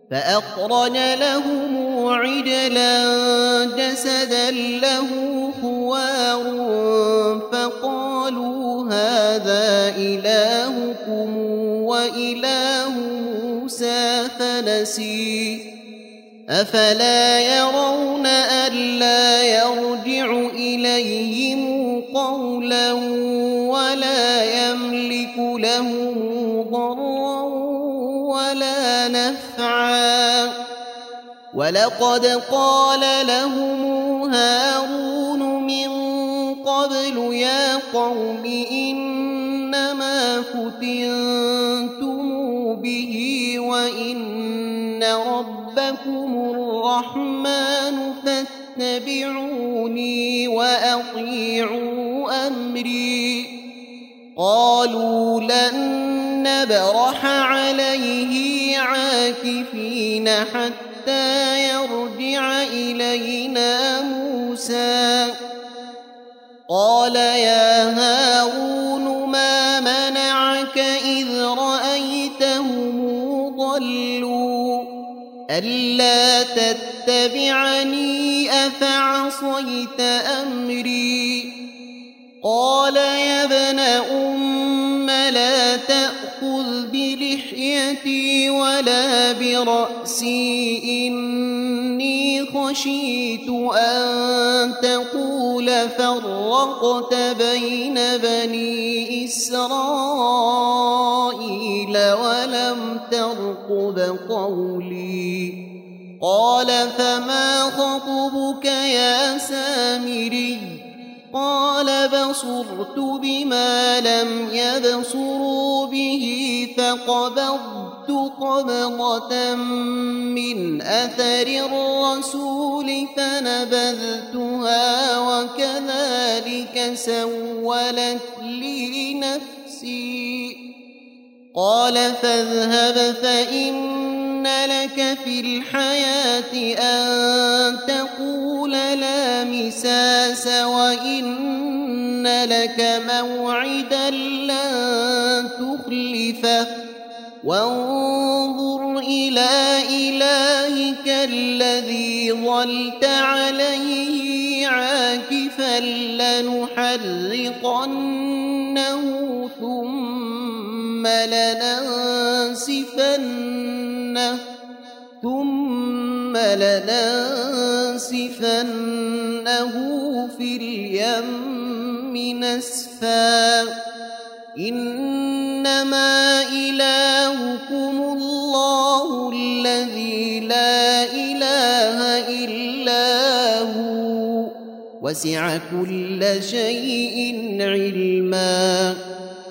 فأخرج لهم عجلا جسدا له خوار فقالوا هذا إلهكم وإله موسى فنسي أفلا يرون ألا يرجع إليهم قولا ولا يملك لهم ضرا ولا نفعا ولقد قال لهم هارون من قبل يا قوم إنما فتنتم به وإن ربكم الرحمن فاتبعوني وأطيعوا أمري قالوا لن نبرح عليه عاكفين حتى يرجع إلينا موسى قال يا هارون ما منعك إذ رأيتهم ضلوا ألا تتبعني أفعصيت أمري قال يا ابن أم لا تأخذ بلحيتي ولا برأسي إني خشيت أن تقول فرقت بين بني إسرائيل ولم ترقب قولي قال فما خطبك يا سامري قال بصرت بما لم يبصروا به فقبضت قبضة من أثر الرسول فنبذتها وكذلك سولت لي نفسي قال فاذهب فإن لك في الحياة أن تقول لا مساس وإن لك موعدا لن تخلفه وانظر إلى إلهك الذي ظلت عليه عاكفا لنحرقنه ثم لننسفنه في اليم نسفا إنما إلهكم الله الذي لا إله إلا هو وسع كل شيء علما